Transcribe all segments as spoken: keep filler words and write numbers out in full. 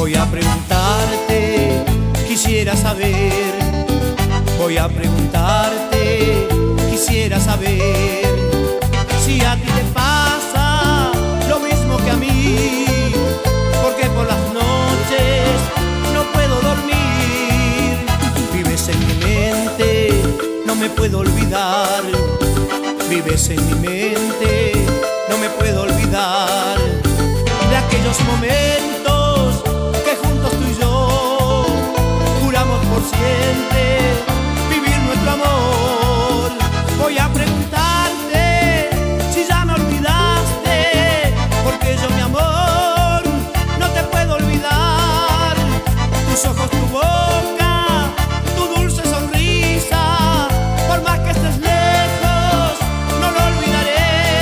Voy a preguntarte, quisiera saber. Voy a preguntarte, quisiera saber si a ti te pasa lo mismo que a mí, porque por las noches no puedo dormir. Vives en mi mente, no me puedo olvidar. Vives en mi mente, no me puedo olvidar de aquellos momentos que juntos tú y yo juramos por siempre vivir nuestro amor. Voy a preguntarte si ya me olvidaste, porque yo, mi amor, no te puedo olvidar. Tus ojos, tu boca, tu dulce sonrisa, por más que estés lejos, no lo olvidaré.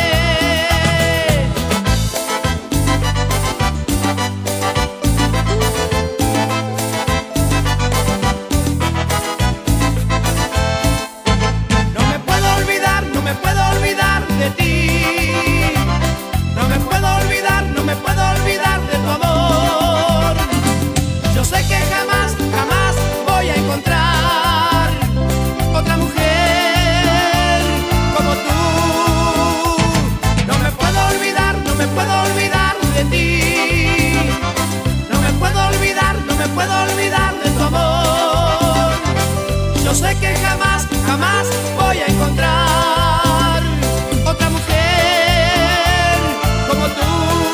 No me puedo olvidar, no me puedo olvidar de ti. No me puedo olvidar, no me puedo olvidar de tu amor. Yo sé que jamás, jamás voy a encontrar otra mujer como tú. No me puedo olvidar, no me puedo olvidar de ti. No me puedo olvidar, no me puedo olvidar de tu amor. Yo sé que jamás, jamás voy a encontrar otra mujer como tú.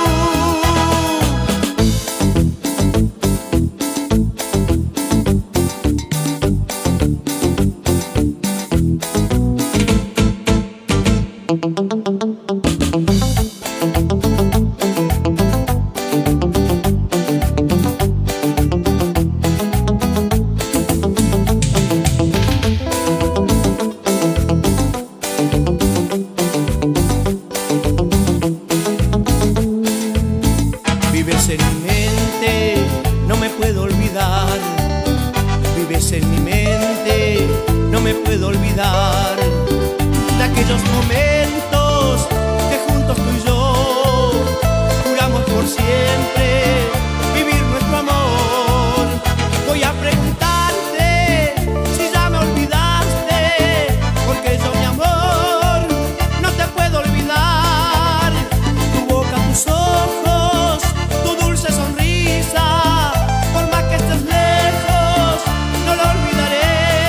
Vives en mi mente, no me puedo olvidar. Vives en mi mente, no me puedo olvidar de aquellos momentos que juntos tú y yo juramos por siempre vivir nuestro amor. Voy a preguntarte si ya me olvidaste, porque yo, mi amor, no te puedo olvidar. Tu boca, tus ojos, tu dulce sonrisa, por más que estés lejos, no lo olvidaré.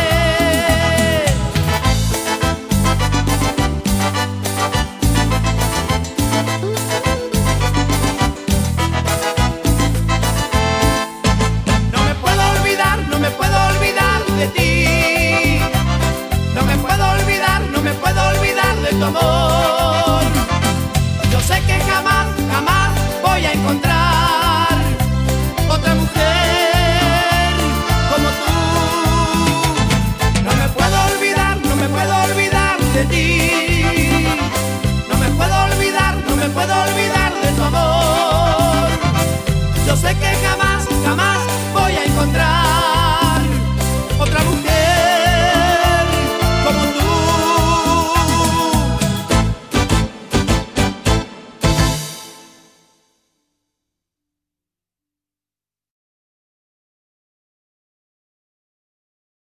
No me puedo olvidar, no me puedo olvidar de ti. No me puedo olvidar, no me puedo olvidar de tu amor. Yo sé que jamás, jamás voy a encontrar otra mujer como tú. No me puedo olvidar, no me puedo olvidar de ti. No me puedo olvidar, no me puedo olvidar de tu amor. Yo sé que jamás, jamás voy a encontrar